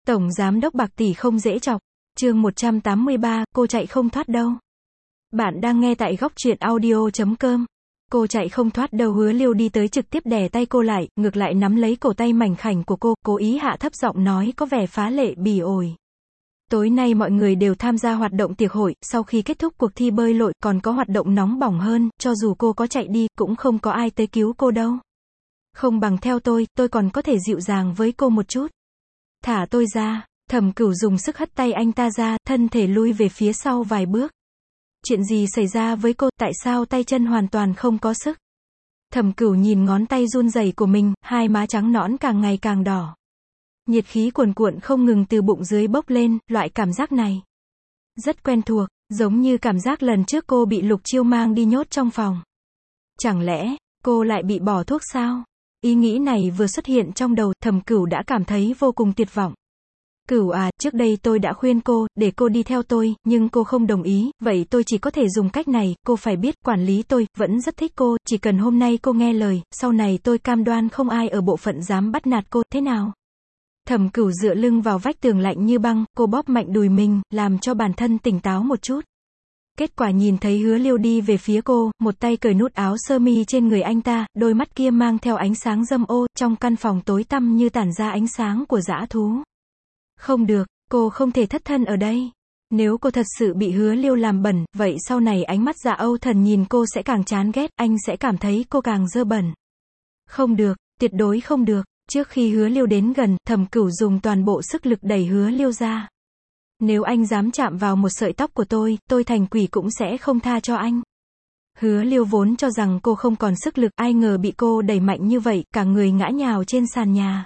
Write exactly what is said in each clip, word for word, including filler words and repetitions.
Tổng giám đốc bạc tỷ không dễ chọc. Chương một trăm tám mươi ba, cô chạy không thoát đâu. Bạn đang nghe tại góc truyện audio chấm com. Cô chạy không thoát đâu. Hứa Liêu đi tới trực tiếp đè tay cô lại, ngược lại nắm lấy cổ tay mảnh khảnh của cô, cố ý hạ thấp giọng nói có vẻ phá lệ bỉ ổi. Tối nay mọi người đều tham gia hoạt động tiệc hội, sau khi kết thúc cuộc thi bơi lội, còn có hoạt động nóng bỏng hơn, cho dù cô có chạy đi, cũng không có ai tới cứu cô đâu. Không bằng theo tôi, tôi còn có thể dịu dàng với cô một chút. Thả tôi ra. Thẩm Cửu dùng sức hất tay anh ta ra, thân thể lui về phía sau vài bước. Chuyện gì xảy ra với cô, tại sao tay chân hoàn toàn không có sức? Thẩm Cửu nhìn ngón tay run rẩy của mình, hai má trắng nõn càng ngày càng đỏ. Nhiệt khí cuồn cuộn không ngừng từ bụng dưới bốc lên, loại cảm giác này rất quen thuộc, giống như cảm giác lần trước cô bị Lục Chiêu mang đi nhốt trong phòng. Chẳng lẽ, cô lại bị bỏ thuốc sao? Ý nghĩ này vừa xuất hiện trong đầu, Thẩm Cửu đã cảm thấy vô cùng tuyệt vọng. Cửu à, trước đây tôi đã khuyên cô, để cô đi theo tôi, nhưng cô không đồng ý, vậy tôi chỉ có thể dùng cách này, cô phải biết, quản lý tôi, vẫn rất thích cô, chỉ cần hôm nay cô nghe lời, sau này tôi cam đoan không ai ở bộ phận dám bắt nạt cô, thế nào? Thẩm Cửu dựa lưng vào vách tường lạnh như băng, cô bóp mạnh đùi mình, làm cho bản thân tỉnh táo một chút. Kết quả nhìn thấy Hứa Liêu đi về phía cô, một tay cởi nút áo sơ mi trên người anh ta, đôi mắt kia mang theo ánh sáng dâm ô, trong căn phòng tối tăm như tản ra ánh sáng của dã thú. Không được, cô không thể thất thân ở đây. Nếu cô thật sự bị Hứa Liêu làm bẩn, vậy sau này ánh mắt Dạ Âu Thần nhìn cô sẽ càng chán ghét, anh sẽ cảm thấy cô càng dơ bẩn. Không được, tuyệt đối không được. Trước khi Hứa Liêu đến gần, Thẩm Cửu dùng toàn bộ sức lực đẩy Hứa Liêu ra. Nếu anh dám chạm vào một sợi tóc của tôi, tôi thành quỷ cũng sẽ không tha cho anh. Hứa Liêu vốn cho rằng cô không còn sức lực, ai ngờ bị cô đẩy mạnh như vậy, cả người ngã nhào trên sàn nhà.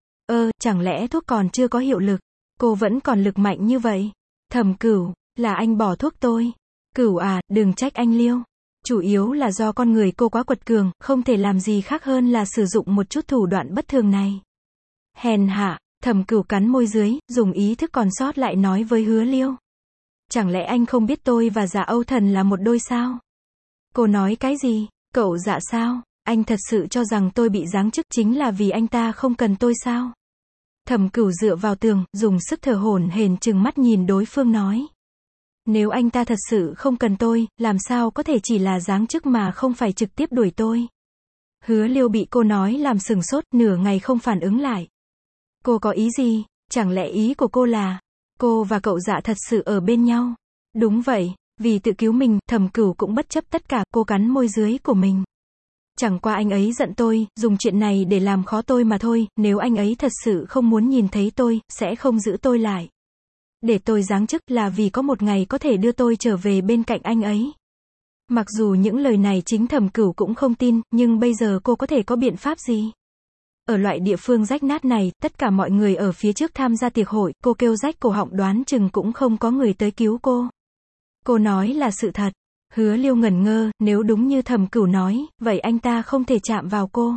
Ơ, chẳng lẽ thuốc còn chưa có hiệu lực? Cô vẫn còn lực mạnh như vậy? Thẩm Cửu, là anh bỏ thuốc tôi. Cửu à, đừng trách anh Liêu. Chủ yếu là do con người cô quá quật cường, không thể làm gì khác hơn là sử dụng một chút thủ đoạn bất thường này. Hèn hạ. Thẩm Cửu cắn môi dưới, dùng ý thức còn sót lại nói với Hứa Liêu. Chẳng lẽ anh không biết tôi và Dạ Âu Thần là một đôi sao? Cô nói cái gì? Cậu Dạ sao? Anh thật sự cho rằng tôi bị giáng chức chính là vì anh ta không cần tôi sao? Thẩm Cửu dựa vào tường, dùng sức thở hổn hển trừng mắt nhìn đối phương nói. Nếu anh ta thật sự không cần tôi, làm sao có thể chỉ là giáng chức mà không phải trực tiếp đuổi tôi? Hứa Liêu bị cô nói làm sừng sốt, nửa ngày không phản ứng lại. Cô có ý gì? Chẳng lẽ ý của cô là, cô và cậu Dạ thật sự ở bên nhau? Đúng vậy, vì tự cứu mình, Thẩm Cửu cũng bất chấp tất cả, cô cắn môi dưới của mình. Chẳng qua anh ấy giận tôi, dùng chuyện này để làm khó tôi mà thôi, nếu anh ấy thật sự không muốn nhìn thấy tôi, sẽ không giữ tôi lại. Để tôi giáng chức là vì có một ngày có thể đưa tôi trở về bên cạnh anh ấy. Mặc dù những lời này chính Thẩm Cửu cũng không tin, nhưng bây giờ cô có thể có biện pháp gì? Ở loại địa phương rách nát này, tất cả mọi người ở phía trước tham gia tiệc hội, cô kêu rách cổ họng đoán chừng cũng không có người tới cứu cô. Cô nói là sự thật. Hứa Liêu ngẩn ngơ, nếu đúng như Thẩm Cửu nói, vậy anh ta không thể chạm vào cô.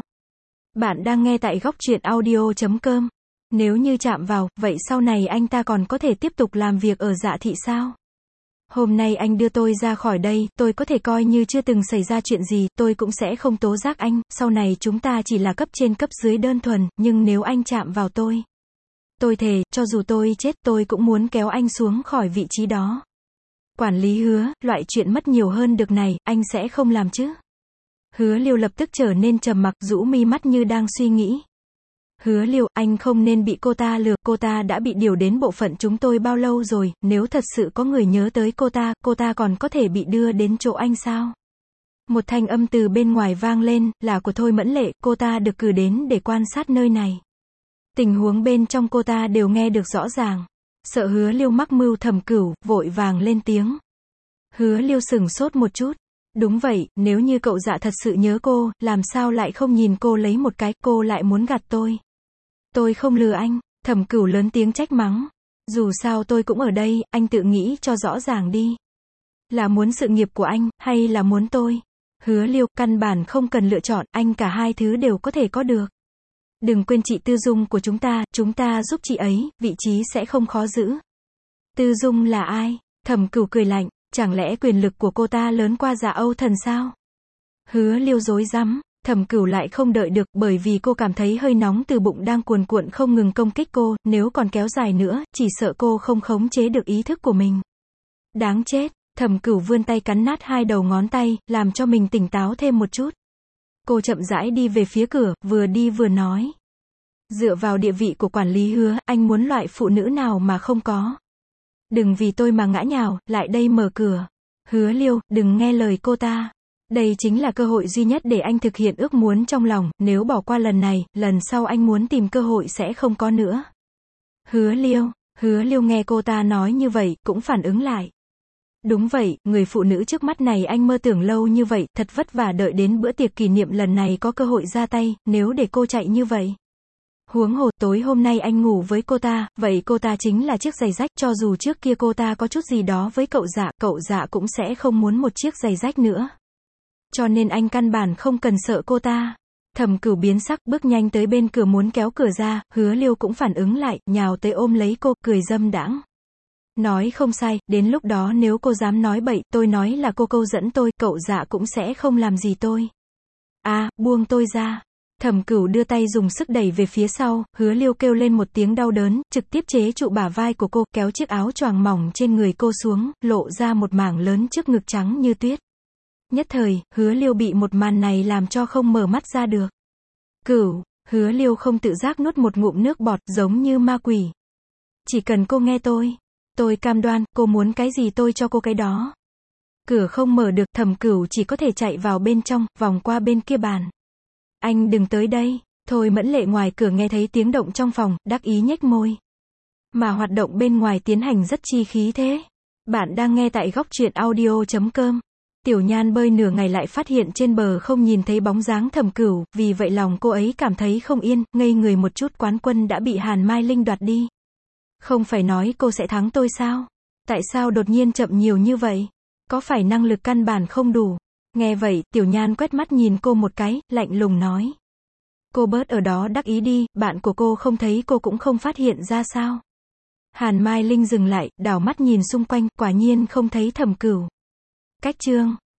Bạn đang nghe tại góc truyện audio chấm com. Nếu như chạm vào, vậy sau này anh ta còn có thể tiếp tục làm việc ở Dạ thị sao? Hôm nay anh đưa tôi ra khỏi đây, tôi có thể coi như chưa từng xảy ra chuyện gì, tôi cũng sẽ không tố giác anh, sau này chúng ta chỉ là cấp trên cấp dưới đơn thuần, nhưng nếu anh chạm vào tôi, tôi thề, cho dù tôi chết tôi cũng muốn kéo anh xuống khỏi vị trí đó. Quản lý Hứa, loại chuyện mất nhiều hơn được này, anh sẽ không làm chứ? Hứa Liêu lập tức trở nên trầm mặc, rũ mi mắt như đang suy nghĩ. Hứa Liêu, anh không nên bị cô ta lừa, cô ta đã bị điều đến bộ phận chúng tôi bao lâu rồi, nếu thật sự có người nhớ tới cô ta, cô ta còn có thể bị đưa đến chỗ anh sao? Một thanh âm từ bên ngoài vang lên, là của Thôi Mẫn Lệ, cô ta được cử đến để quan sát nơi này. Tình huống bên trong cô ta đều nghe được rõ ràng. Sợ Hứa Liêu mắc mưu, Thẩm Cửu vội vàng lên tiếng. Hứa Liêu sừng sốt một chút. Đúng vậy, nếu như cậu Dạ thật sự nhớ cô, làm sao lại không nhìn cô lấy một cái, cô lại muốn gạt tôi. Tôi không lừa anh. Thẩm Cửu lớn tiếng trách mắng. Dù sao tôi cũng ở đây, anh tự nghĩ cho rõ ràng đi. Là muốn sự nghiệp của anh, hay là muốn tôi? Hứa Liêu, căn bản không cần lựa chọn, anh cả hai thứ đều có thể có được. Đừng quên chị Tư Dung của chúng ta, chúng ta giúp chị ấy, vị trí sẽ không khó giữ. Tư Dung là ai? Thẩm Cửu cười lạnh, chẳng lẽ quyền lực của cô ta lớn qua Dạ Âu Thần sao? Hứa Liêu rối rắm, Thẩm Cửu lại không đợi được, bởi vì cô cảm thấy hơi nóng từ bụng đang cuồn cuộn không ngừng công kích cô, nếu còn kéo dài nữa, chỉ sợ cô không khống chế được ý thức của mình. Đáng chết, Thẩm Cửu vươn tay cắn nát hai đầu ngón tay, làm cho mình tỉnh táo thêm một chút. Cô chậm rãi đi về phía cửa, vừa đi vừa nói. Dựa vào địa vị của quản lý Hứa, anh muốn loại phụ nữ nào mà không có. Đừng vì tôi mà ngã nhào, lại đây mở cửa. Hứa Liêu, đừng nghe lời cô ta. Đây chính là cơ hội duy nhất để anh thực hiện ước muốn trong lòng, nếu bỏ qua lần này, lần sau anh muốn tìm cơ hội sẽ không có nữa. Hứa Liêu, Hứa Liêu nghe cô ta nói như vậy, cũng phản ứng lại. Đúng vậy, người phụ nữ trước mắt này anh mơ tưởng lâu như vậy, thật vất vả đợi đến bữa tiệc kỷ niệm lần này có cơ hội ra tay, nếu để cô chạy như vậy. Huống hồ, tối hôm nay anh ngủ với cô ta, vậy cô ta chính là chiếc giày rách, cho dù trước kia cô ta có chút gì đó với cậu Dạ, cậu Dạ cũng sẽ không muốn một chiếc giày rách nữa. Cho nên anh căn bản không cần sợ cô ta. Thẩm Cửu biến sắc, bước nhanh tới bên cửa muốn kéo cửa ra, Hứa Liêu cũng phản ứng lại, nhào tới ôm lấy cô, cười dâm đãng. Nói không sai, đến lúc đó nếu cô dám nói bậy, tôi nói là cô câu dẫn tôi, cậu Dạ cũng sẽ không làm gì tôi. À, buông tôi ra. Thẩm Cửu đưa tay dùng sức đẩy về phía sau, Hứa Liêu kêu lên một tiếng đau đớn, trực tiếp chế trụ bả vai của cô, kéo chiếc áo choàng mỏng trên người cô xuống, lộ ra một mảng lớn trước ngực trắng như tuyết. Nhất thời, Hứa Liêu bị một màn này làm cho không mở mắt ra được. Cửu, Hứa Liêu không tự giác nuốt một ngụm nước bọt, giống như ma quỷ. Chỉ cần cô nghe tôi, tôi cam đoan, cô muốn cái gì tôi cho cô cái đó. Cửa không mở được, Thẩm Cửu chỉ có thể chạy vào bên trong, vòng qua bên kia bàn. Anh đừng tới đây. Thôi Mẫn Lệ ngoài cửa nghe thấy tiếng động trong phòng, đắc ý nhếch môi. Mà hoạt động bên ngoài tiến hành rất chi khí thế. Bạn đang nghe tại góc truyện audio chấm com. Tiểu Nhan bơi nửa ngày lại phát hiện trên bờ không nhìn thấy bóng dáng Thẩm Cửu, vì vậy lòng cô ấy cảm thấy không yên, ngây người một chút. Quán quân đã bị Hàn Mai Linh đoạt đi. Không phải nói cô sẽ thắng tôi sao? Tại sao đột nhiên chậm nhiều như vậy? Có phải năng lực căn bản không đủ? Nghe vậy, Tiểu Nhan quét mắt nhìn cô một cái, lạnh lùng nói. Cô bớt ở đó đắc ý đi, bạn của cô không thấy cô cũng không phát hiện ra sao? Hàn Mai Linh dừng lại, đảo mắt nhìn xung quanh, quả nhiên không thấy Thẩm Cửu. Cách chương